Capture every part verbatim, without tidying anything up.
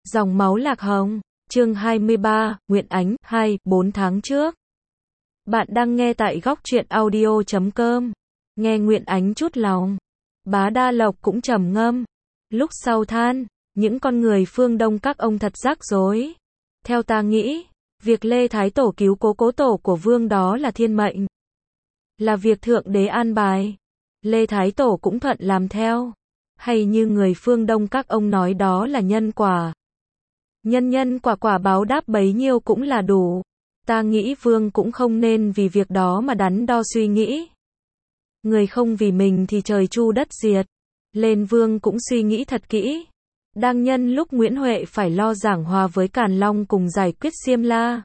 Dòng máu lạc hồng, chương hai mươi ba, Nguyện Ánh, hai, bốn tháng trước. Bạn đang nghe tại góc truyện audio chấm com. Nghe Nguyện Ánh chút lòng. Bá Đa Lộc cũng trầm ngâm. Lúc sau than, những con người phương Đông các ông thật rắc rối. Theo ta nghĩ, việc Lê Thái Tổ cứu cố cố tổ của vương đó là thiên mệnh. Là việc thượng đế an bài. Lê Thái Tổ cũng thuận làm theo. Hay như người phương Đông các ông nói đó là nhân quả. Nhân nhân quả quả báo đáp bấy nhiêu cũng là đủ. Ta nghĩ vương cũng không nên vì việc đó mà đắn đo suy nghĩ. Người không vì mình thì trời chu đất diệt. Lên vương cũng suy nghĩ thật kỹ. Đang nhân lúc Nguyễn Huệ phải lo giảng hòa với Càn Long cùng giải quyết Xiêm La,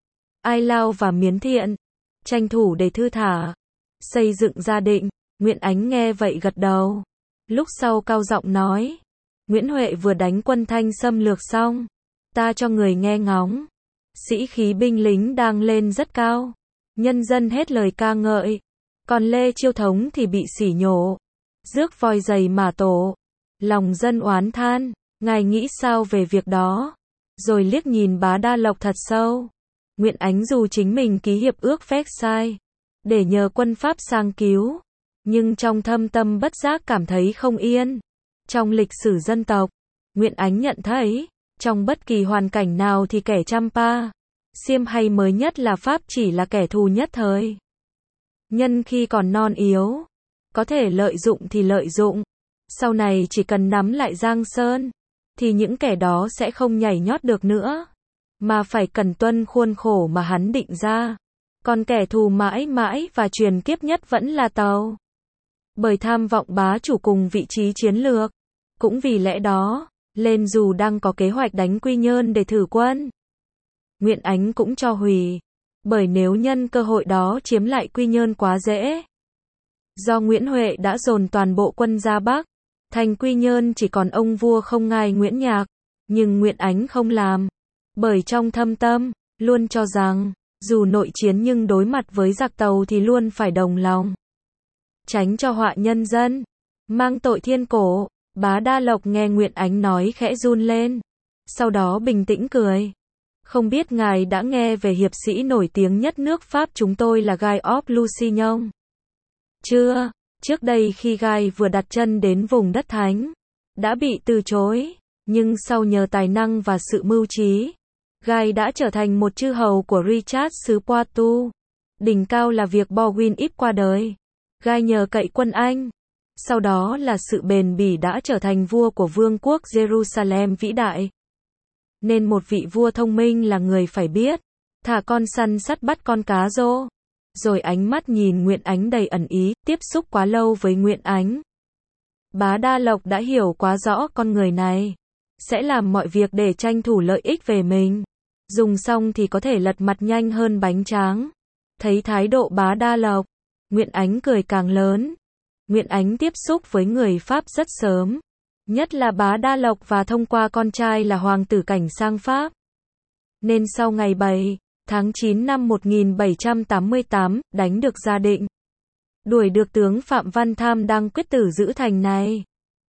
Ai Lao và Miến Thiện, tranh thủ để thư thả, xây dựng gia định. Nguyện Ánh nghe vậy gật đầu. Lúc sau cao giọng nói, Nguyễn Huệ vừa đánh quân Thanh xâm lược xong, ta cho người nghe ngóng. Sĩ khí binh lính đang lên rất cao. Nhân dân hết lời ca ngợi. Còn Lê Chiêu Thống thì bị sỉ nhổ. Rước voi giày mà tổ. Lòng dân oán than. Ngài nghĩ sao về việc đó? Rồi liếc nhìn Bá Đa Lộc thật sâu. Nguyện Ánh dù chính mình ký hiệp ước Versailles để nhờ quân Pháp sang cứu, nhưng trong thâm tâm bất giác cảm thấy không yên. Trong lịch sử dân tộc, Nguyện Ánh nhận thấy, trong bất kỳ hoàn cảnh nào thì kẻ Champa, Xiêm hay mới nhất là Pháp chỉ là kẻ thù nhất thời. Nhân khi còn non yếu, có thể lợi dụng thì lợi dụng. Sau này chỉ cần nắm lại Giang Sơn, thì những kẻ đó sẽ không nhảy nhót được nữa, mà phải cần tuân khuôn khổ mà hắn định ra. Còn kẻ thù mãi mãi và truyền kiếp nhất vẫn là Tàu. Bởi tham vọng bá chủ cùng vị trí chiến lược. Cũng vì lẽ đó, Lên dù đang có kế hoạch đánh Quy Nhơn để thử quân, Nguyện Ánh cũng cho hủy. Bởi nếu nhân cơ hội đó chiếm lại Quy Nhơn quá dễ. Do Nguyễn Huệ đã dồn toàn bộ quân ra Bắc, thành Quy Nhơn chỉ còn ông vua không ngai Nguyễn Nhạc. Nhưng Nguyện Ánh không làm. Bởi trong thâm tâm, luôn cho rằng, dù nội chiến nhưng đối mặt với giặc Tàu thì luôn phải đồng lòng. Tránh cho họa nhân dân, mang tội thiên cổ. Bá Đa Lộc nghe Nguyện Ánh nói khẽ run lên. Sau đó bình tĩnh cười. Không biết ngài đã nghe về hiệp sĩ nổi tiếng nhất nước Pháp chúng tôi là Guy of Lusignan chưa? Trước đây khi Guy vừa đặt chân đến vùng đất thánh, đã bị từ chối. Nhưng sau nhờ tài năng và sự mưu trí, Guy đã trở thành một chư hầu của Richard xứ Poitou. Đỉnh cao là việc Baldwin ít qua đời. Guy nhờ cậy quân Anh. Sau đó là sự bền bỉ đã trở thành vua của vương quốc Jerusalem vĩ đại. Nên một vị vua thông minh là người phải biết thả con săn sắt bắt con cá rô. Rồi ánh mắt nhìn Nguyện Ánh đầy ẩn ý. Tiếp xúc quá lâu với Nguyện Ánh, Bá Đa Lộc đã hiểu quá rõ con người này sẽ làm mọi việc để tranh thủ lợi ích về mình. Dùng xong thì có thể lật mặt nhanh hơn bánh tráng. Thấy thái độ Bá Đa Lộc, Nguyện Ánh cười càng lớn. Nguyện Ánh tiếp xúc với người Pháp rất sớm, nhất là Bá Đa Lộc và thông qua con trai là Hoàng tử Cảnh sang Pháp. Nên sau ngày bảy tháng chín năm một nghìn bảy trăm tám mươi tám, đánh được Gia Định, đuổi được tướng Phạm Văn Tham đang quyết tử giữ thành này,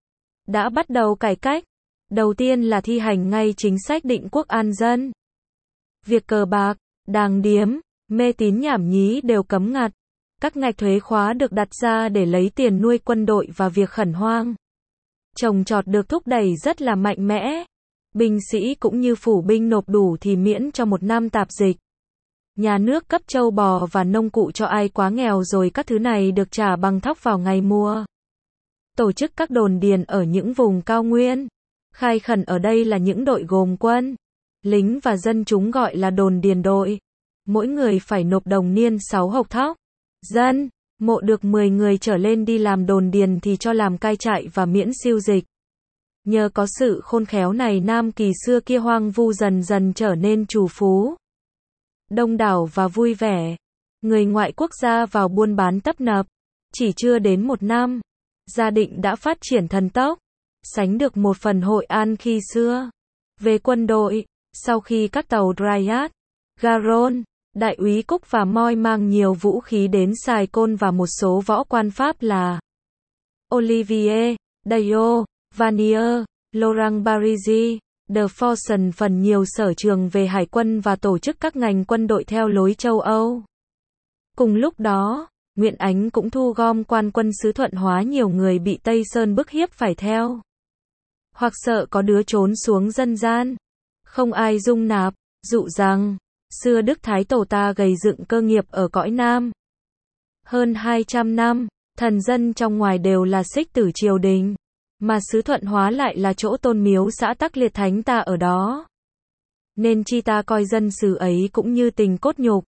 đã bắt đầu cải cách. Đầu tiên là thi hành ngay chính sách định quốc an dân. Việc cờ bạc, đàng điếm, mê tín nhảm nhí đều cấm ngặt. Các ngạch thuế khóa được đặt ra để lấy tiền nuôi quân đội và việc khẩn hoang trồng trọt được thúc đẩy rất là mạnh mẽ. Binh sĩ cũng như phủ binh nộp đủ thì miễn cho một năm tạp dịch. Nhà nước cấp trâu bò và nông cụ cho ai quá nghèo rồi các thứ này được trả bằng thóc vào ngày mùa. Tổ chức các đồn điền ở những vùng cao nguyên. Khai khẩn ở đây là những đội gồm quân, lính và dân chúng gọi là đồn điền đội. Mỗi người phải nộp đồng niên sáu hộc thóc. Dân, mộ được mười người trở lên đi làm đồn điền thì cho làm cai trại và miễn siêu dịch. Nhờ có sự khôn khéo này Nam Kỳ xưa kia hoang vu dần dần trở nên trù phú, đông đảo và vui vẻ. Người ngoại quốc gia vào buôn bán tấp nập. Chỉ chưa đến một năm, Gia Định đã phát triển thần tốc, sánh được một phần Hội An khi xưa. Về quân đội, sau khi các tàu Dryad, Garonne, Đại úy Cúc và Moi mang nhiều vũ khí đến Sài Côn và một số võ quan Pháp là Olivier, Daillot, Vanier, Laurent Barigi, The Forson phần nhiều sở trường về hải quân và tổ chức các ngành quân đội theo lối châu Âu. Cùng lúc đó, Nguyễn Ánh cũng thu gom quan quân xứ Thuận Hóa nhiều người bị Tây Sơn bức hiếp phải theo. Hoặc sợ có đứa trốn xuống dân gian. Không ai dung nạp, dụ rằng, xưa Đức Thái Tổ ta gầy dựng cơ nghiệp ở cõi Nam. Hơn hai trăm năm, thần dân trong ngoài đều là xích tử triều đình. Mà xứ Thuận Hóa lại là chỗ tôn miếu xã tắc liệt thánh ta ở đó. Nên chi ta coi dân xứ ấy cũng như tình cốt nhục.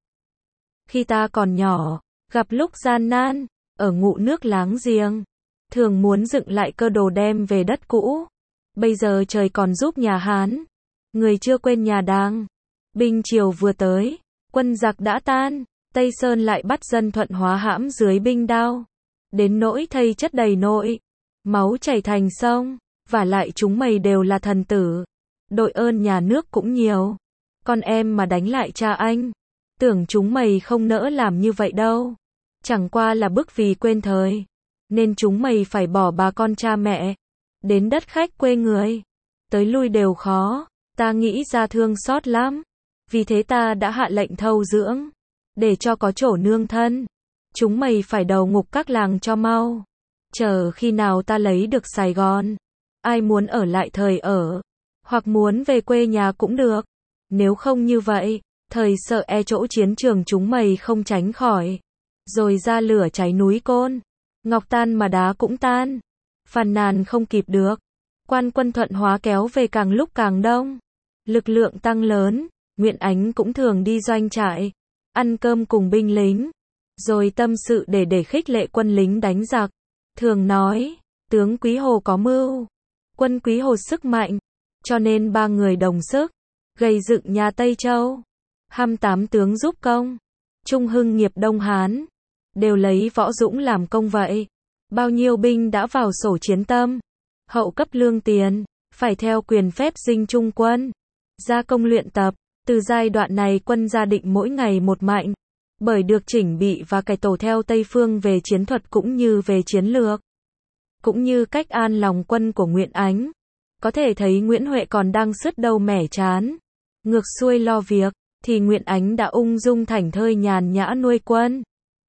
Khi ta còn nhỏ, gặp lúc gian nan, ở ngụ nước láng giềng, thường muốn dựng lại cơ đồ đem về đất cũ. Bây giờ trời còn giúp nhà Hán, người chưa quên nhà Đang. Binh triều vừa tới, quân giặc đã tan, Tây Sơn lại bắt dân Thuận Hóa hãm dưới binh đao. Đến nỗi thây chất đầy nội, máu chảy thành sông, vả lại chúng mày đều là thần tử. Đội ơn nhà nước cũng nhiều. Con em mà đánh lại cha anh, tưởng chúng mày không nỡ làm như vậy đâu. Chẳng qua là bức vì quên thời, nên chúng mày phải bỏ bà con cha mẹ, đến đất khách quê người. Tới lui đều khó, ta nghĩ ra thương xót lắm. Vì thế ta đã hạ lệnh thâu dưỡng, để cho có chỗ nương thân. Chúng mày phải đầu ngục các làng cho mau. Chờ khi nào ta lấy được Sài Gòn, ai muốn ở lại thời ở, hoặc muốn về quê nhà cũng được. Nếu không như vậy, thời sợ e chỗ chiến trường chúng mày không tránh khỏi. Rồi ra lửa cháy núi Côn, ngọc tan mà đá cũng tan. Phàn nàn không kịp được. Quan quân Thuận Hóa kéo về càng lúc càng đông. Lực lượng tăng lớn, Nguyễn Ánh cũng thường đi doanh trại, ăn cơm cùng binh lính, rồi tâm sự để để khích lệ quân lính đánh giặc. Thường nói, tướng Quý Hồ có mưu, quân Quý Hồ sức mạnh, cho nên ba người đồng sức, gây dựng nhà Tây Châu. Hăm tám tướng giúp công, trung hưng nghiệp Đông Hán, đều lấy Võ Dũng làm công vậy. Bao nhiêu binh đã vào sổ chiến tâm, hậu cấp lương tiền, phải theo quyền phép dinh trung quân, gia công luyện tập. Từ giai đoạn này quân gia định mỗi ngày một mạnh, bởi được chỉnh bị và cải tổ theo Tây phương về chiến thuật cũng như về chiến lược, cũng như cách an lòng quân của Nguyễn Ánh. Có thể thấy Nguyễn Huệ còn đang sứt đầu mẻ chán, ngược xuôi lo việc, thì Nguyễn Ánh đã ung dung thảnh thơi nhàn nhã nuôi quân.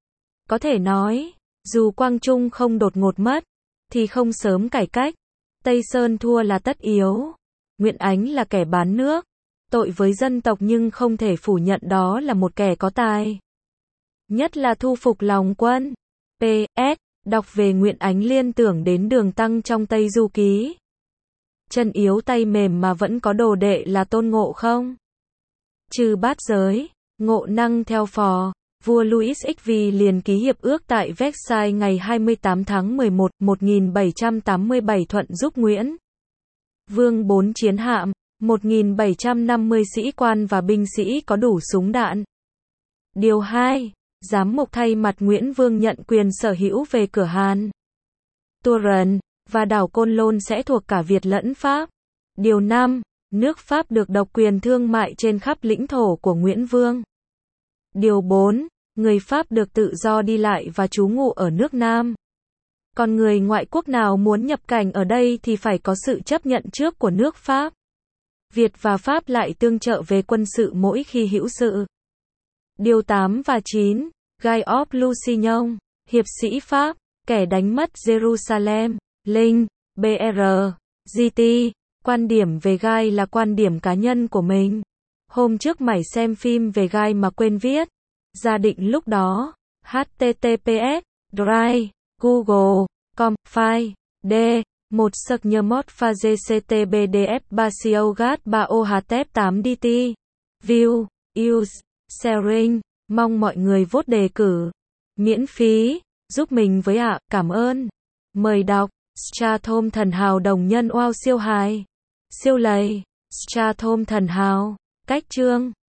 Có thể nói, dù Quang Trung không đột ngột mất, thì không sớm cải cách, Tây Sơn thua là tất yếu. Nguyễn Ánh là kẻ bán nước, tội với dân tộc nhưng không thể phủ nhận đó là một kẻ có tài. Nhất là thu phục lòng quân. pê ét. Đọc về Nguyễn Ánh liên tưởng đến Đường Tăng trong Tây Du Ký. Chân yếu tay mềm mà vẫn có đồ đệ là Tôn Ngộ Không. Trừ bát giới, ngộ năng theo phò, vua Louis ích vì liền ký hiệp ước tại Versailles ngày hai mươi tám tháng mười một, một nghìn bảy trăm tám mươi bảy thuận giúp Nguyễn Vương bốn chiến hạm, một nghìn bảy trăm năm mươi sĩ quan và binh sĩ có đủ súng đạn. Điều hai. Giám mục thay mặt Nguyễn Vương nhận quyền sở hữu về cửa Hàn, Touraine và đảo Côn Lôn sẽ thuộc cả Việt lẫn Pháp. Điều năm. Nước Pháp được độc quyền thương mại trên khắp lãnh thổ của Nguyễn Vương. Điều bốn. Người Pháp được tự do đi lại và trú ngụ ở nước Nam. Còn người ngoại quốc nào muốn nhập cảnh ở đây thì phải có sự chấp nhận trước của nước Pháp. Việt và Pháp lại tương trợ về quân sự mỗi khi hữu sự. Điều tám và chín. Guy of Lusignan, hiệp sĩ Pháp, kẻ đánh mất Jerusalem, Linh, bê rờ, giê tê. Quan điểm về Guy là quan điểm cá nhân của mình. Hôm trước mày xem phim về Guy mà quên viết. Giả định lúc đó, hát tê tê pê ét, Drive, Google, com, file, d, một sực nhờ mod pha gctbdf ba siogat ba ohtep tám dt, view, use, sharing, mong mọi người vote đề cử, miễn phí, giúp mình với ạ, cảm ơn. Mời đọc, Strathom thần hào đồng nhân oao siêu hài, siêu lầy, Strathom thần hào, cách chương.